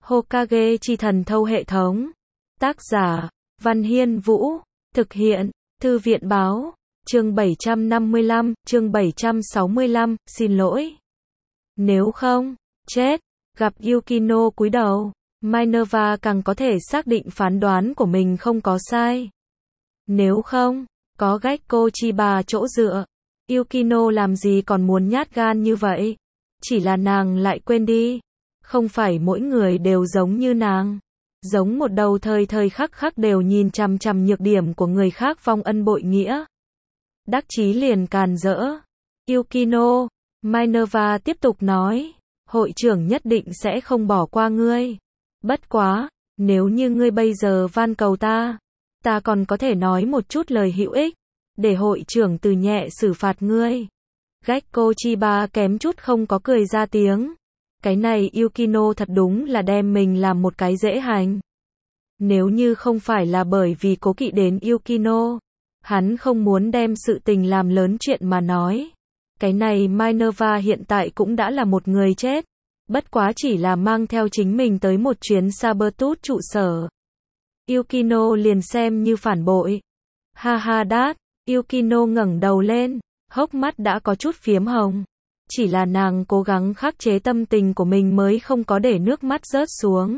Hokage chi thần thâu hệ thống. Tác giả, Văn Hiên Vũ. Thực hiện, Thư viện báo. Chương 755, chương 765, xin lỗi. Nếu không, chết. Gặp Yukino cúi đầu, Minerva càng có thể xác định phán đoán của mình không có sai. Nếu không, có Gekko Chiba chỗ dựa, Yukino làm gì còn muốn nhát gan như vậy. Chỉ là nàng lại quên đi. Không phải mỗi người đều giống như nàng. Giống một đầu thời thời khắc khắc đều nhìn chằm chằm nhược điểm của người khác vong ân bội nghĩa. Đắc chí liền càn rỡ. Yukino, Minerva tiếp tục nói, hội trưởng nhất định sẽ không bỏ qua ngươi. Bất quá, nếu như ngươi bây giờ van cầu ta còn có thể nói một chút lời hữu ích, để hội trưởng từ nhẹ xử phạt ngươi. Gekko Chiba kém chút không có cười ra tiếng. Cái này Yukino thật đúng là đem mình làm một cái dễ hành. Nếu như không phải là bởi vì cố kỵ đến Yukino, hắn không muốn đem sự tình làm lớn chuyện mà nói. Cái này Minerva hiện tại cũng đã là một người chết. Bất quá chỉ là mang theo chính mình tới một chuyến Sabertooth trụ sở. Yukino liền xem như phản bội. Ha ha đát, Yukino ngẩng đầu lên, hốc mắt đã có chút phiếm hồng. Chỉ là nàng cố gắng khắc chế tâm tình của mình mới không có để nước mắt rớt xuống.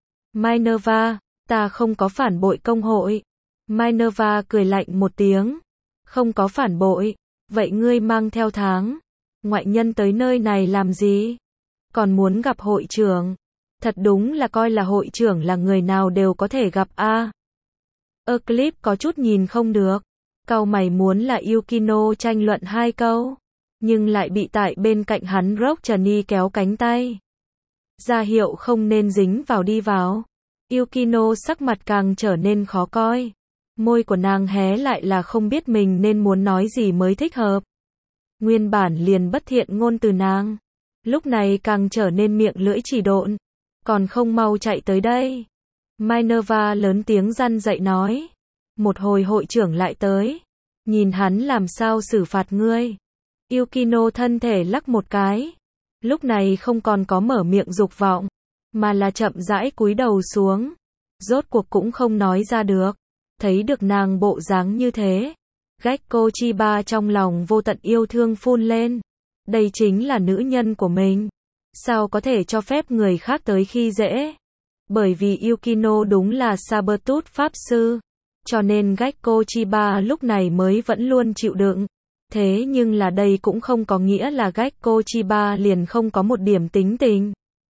Minerva, ta không có phản bội công hội. Minerva cười lạnh một tiếng. Không có phản bội, vậy ngươi mang theo tháng ngoại nhân tới nơi này làm gì? Còn muốn gặp hội trưởng. Thật đúng là coi là hội trưởng là người nào đều có thể gặp a. Eclipse có chút nhìn không được. Cau mày muốn là Yukino tranh luận hai câu. Nhưng lại bị tại bên cạnh hắn Rockchani kéo cánh tay. Ra hiệu không nên dính vào đi vào. Yukino sắc mặt càng trở nên khó coi. Môi của nàng hé lại là không biết mình nên muốn nói gì mới thích hợp. Nguyên bản liền bất thiện ngôn từ nàng. Lúc này càng trở nên miệng lưỡi chỉ độn. Còn không mau chạy tới đây. Minerva lớn tiếng răn dạy nói. Một hồi hội trưởng lại tới. Nhìn hắn làm sao xử phạt ngươi. Yukino thân thể lắc một cái. Lúc này không còn có mở miệng dục vọng. Mà là chậm rãi cúi đầu xuống. Rốt cuộc cũng không nói ra được. Thấy được nàng bộ dáng như thế. Gekko Chiba trong lòng vô tận yêu thương phun lên. Đây chính là nữ nhân của mình. Sao có thể cho phép người khác tới khi dễ? Bởi vì Yukino đúng là Sabertooth Pháp Sư. Cho nên Gekko Chiba lúc này mới vẫn luôn chịu đựng. Thế nhưng là đây cũng không có nghĩa là Gekko Chiba liền không có một điểm tính tình.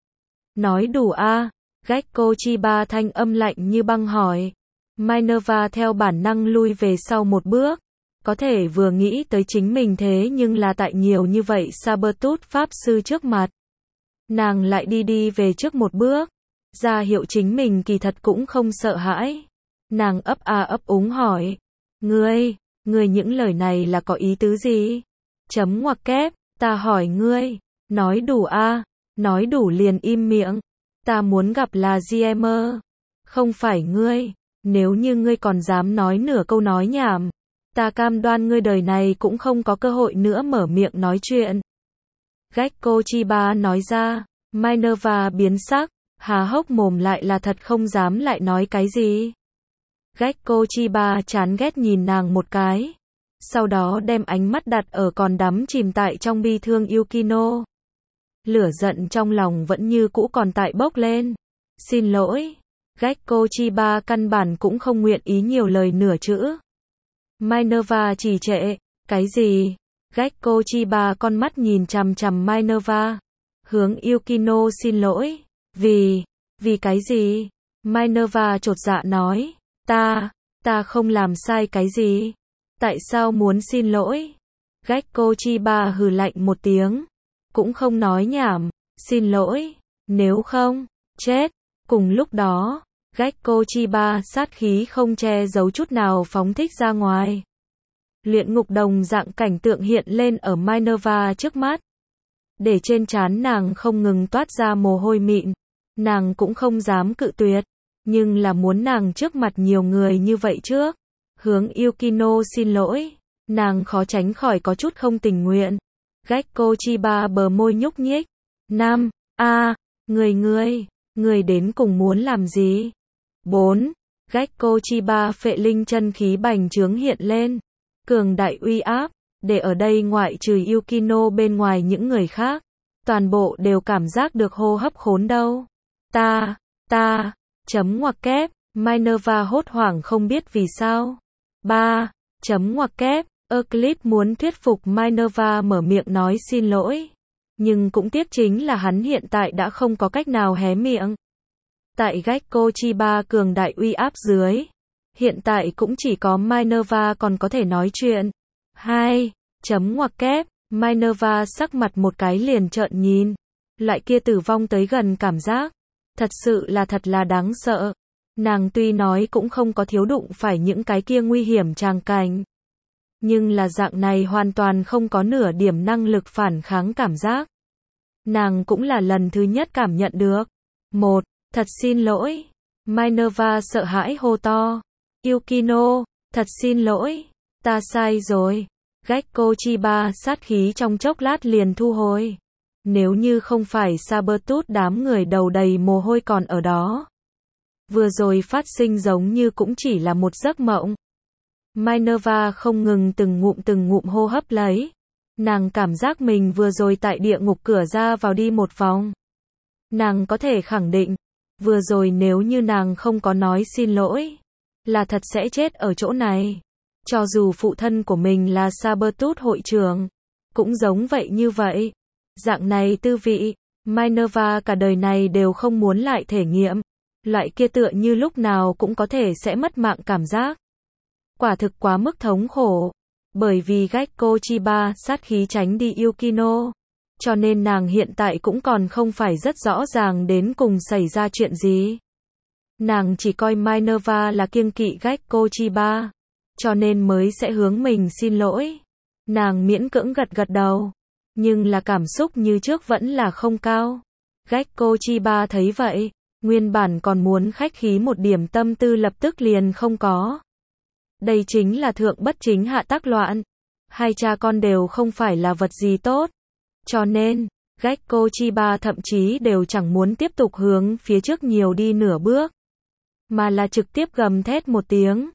Nói đủ a? Gekko Chiba thanh âm lạnh như băng hỏi. Minerva theo bản năng lui về sau một bước. Có thể vừa nghĩ tới chính mình thế nhưng là tại nhiều như vậy Sabertooth Pháp Sư trước mặt. Nàng lại đi về trước một bước. Ra hiệu chính mình kỳ thật cũng không sợ hãi. Nàng ấp ấp úng hỏi. Ngươi những lời này là có ý tứ gì? Chấm ngoặc kép, ta hỏi ngươi. Nói đủ a? Nói đủ liền im miệng. Ta muốn gặp là GM. Không phải ngươi. Nếu như ngươi còn dám nói nửa câu nói nhảm, ta cam đoan ngươi đời này cũng không có cơ hội nữa mở miệng nói chuyện. Gekko Chiba nói ra. Minerva biến sắc, há hốc mồm lại là thật không dám lại nói cái gì. Gekko Chiba chán ghét nhìn nàng một cái. Sau đó đem ánh mắt đặt ở còn đắm chìm tại trong bi thương Yukino. Lửa giận trong lòng vẫn như cũ còn tại bốc lên. Xin lỗi. Gekko Chiba căn bản cũng không nguyện ý nhiều lời nửa chữ. Minerva trì trệ. Cái gì? Gekko Chiba con mắt nhìn chằm chằm Minerva. Hướng Yukino xin lỗi. Vì cái gì? Minerva chột dạ nói. Ta không làm sai cái gì. Tại sao muốn xin lỗi? Gekko Chiba hừ lạnh một tiếng. Cũng không nói nhảm. Xin lỗi. Nếu không, chết. Cùng lúc đó, Gekko Chiba sát khí không che giấu chút nào phóng thích ra ngoài. Luyện ngục đồng dạng cảnh tượng hiện lên ở Minerva trước mắt. Để trên trán nàng không ngừng toát ra mồ hôi mịn. Nàng cũng không dám cự tuyệt. Nhưng là muốn nàng trước mặt nhiều người như vậy trước. Hướng Yukino xin lỗi. Nàng khó tránh khỏi có chút không tình nguyện. Gekko Chiba bờ môi nhúc nhích. Người Người đến cùng muốn làm gì? 4. Gekko Chiba phệ linh chân khí bành trướng hiện lên. Cường đại uy áp, để ở đây ngoại trừ Yukino bên ngoài những người khác. Toàn bộ đều cảm giác được hô hấp khốn đâu. Chấm ngoặc kép, Minerva hốt hoảng không biết vì sao. 3. Chấm ngoặc kép, Euclid muốn thuyết phục Minerva mở miệng nói xin lỗi. Nhưng cũng tiếc chính là hắn hiện tại đã không có cách nào hé miệng. Tại Gekko Chiba cường đại uy áp dưới, hiện tại cũng chỉ có Minerva còn có thể nói chuyện. 2. Chấm ngoặc kép, Minerva sắc mặt một cái liền trợn nhìn. Loại kia tử vong tới gần cảm giác. Thật sự là thật là đáng sợ. Nàng tuy nói cũng không có thiếu đụng phải những cái kia nguy hiểm tràng cảnh. Nhưng là dạng này hoàn toàn không có nửa điểm năng lực phản kháng cảm giác. Nàng cũng là lần thứ nhất cảm nhận được. 1. Thật xin lỗi. Minerva sợ hãi hô to. Yukino, thật xin lỗi. Ta sai rồi. Gekko Chiba sát khí trong chốc lát liền thu hồi. Nếu như không phải Sabertooth đám người đầu đầy mồ hôi còn ở đó. Vừa rồi phát sinh giống như cũng chỉ là một giấc mộng. Minerva không ngừng từng ngụm hô hấp lấy. Nàng cảm giác mình vừa rồi tại địa ngục cửa ra vào đi một vòng. Nàng có thể khẳng định, vừa rồi nếu như nàng không có nói xin lỗi, là thật sẽ chết ở chỗ này. Cho dù phụ thân của mình là Sabertooth hội trưởng, cũng giống vậy như vậy. Dạng này tư vị, Minerva cả đời này đều không muốn lại thể nghiệm. Loại kia tựa như lúc nào cũng có thể sẽ mất mạng cảm giác. Quả thực quá mức thống khổ. Bởi vì Gekko Chiba sát khí tránh đi Yukino. Cho nên nàng hiện tại cũng còn không phải rất rõ ràng đến cùng xảy ra chuyện gì. Nàng chỉ coi Minerva là kiêng kỵ Gekko Chiba. Cho nên mới sẽ hướng mình xin lỗi. Nàng miễn cưỡng gật đầu. Nhưng là cảm xúc như trước vẫn là không cao. Gekko Chiba thấy vậy, nguyên bản còn muốn khách khí một điểm tâm tư lập tức liền không có. Đây chính là thượng bất chính hạ tác loạn. Hai cha con đều không phải là vật gì tốt. Cho nên, Gekko Chiba thậm chí đều chẳng muốn tiếp tục hướng phía trước nhiều đi nửa bước. Mà là trực tiếp gầm thét một tiếng.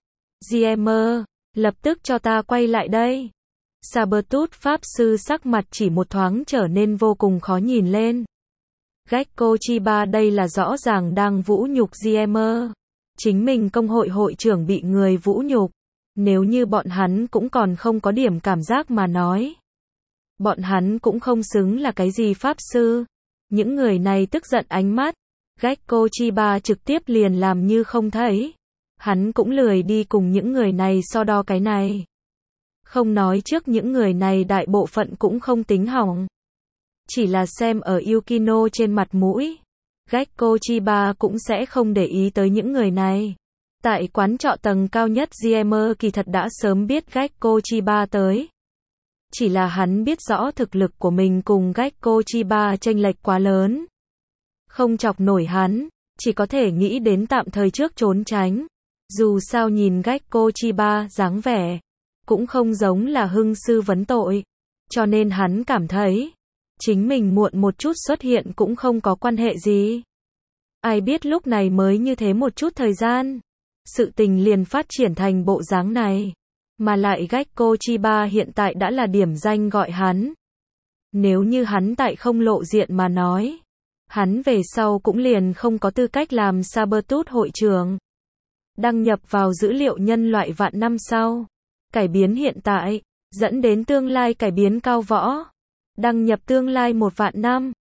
GM, lập tức cho ta quay lại đây. Sabertooth Pháp Sư sắc mặt chỉ một thoáng trở nên vô cùng khó nhìn lên. Gekko Chiba đây là rõ ràng đang vũ nhục GM. Chính mình công hội hội trưởng bị người vũ nhục. Nếu như bọn hắn cũng còn không có điểm cảm giác mà nói. Bọn hắn cũng không xứng là cái gì Pháp Sư. Những người này tức giận ánh mắt. Gekko Chiba trực tiếp liền làm như không thấy. Hắn cũng lười đi cùng những người này so đo cái này. Không nói trước những người này đại bộ phận cũng không tính hỏng. Chỉ là xem ở Yukino trên mặt mũi. Gekko Chiba cũng sẽ không để ý tới những người này. Tại quán trọ tầng cao nhất GM kỳ thật đã sớm biết Gekko Chiba tới. Chỉ là hắn biết rõ thực lực của mình cùng Gekko Chiba chênh lệch quá lớn. Không chọc nổi hắn, chỉ có thể nghĩ đến tạm thời trước trốn tránh. Dù sao nhìn Gekko Chiba dáng vẻ, cũng không giống là hưng sư vấn tội. Cho nên hắn cảm thấy, chính mình muộn một chút xuất hiện cũng không có quan hệ gì. Ai biết lúc này mới như thế một chút thời gian. Sự tình liền phát triển thành bộ dáng này. Mà lại Gekko Chiba hiện tại đã là điểm danh gọi hắn. Nếu như hắn tại không lộ diện mà nói, hắn về sau cũng liền không có tư cách làm Sabertooth hội trưởng. Đăng nhập vào dữ liệu nhân loại vạn năm sau. Cải biến hiện tại, dẫn đến tương lai cải biến cao võ. Đăng nhập tương lai 1 vạn năm.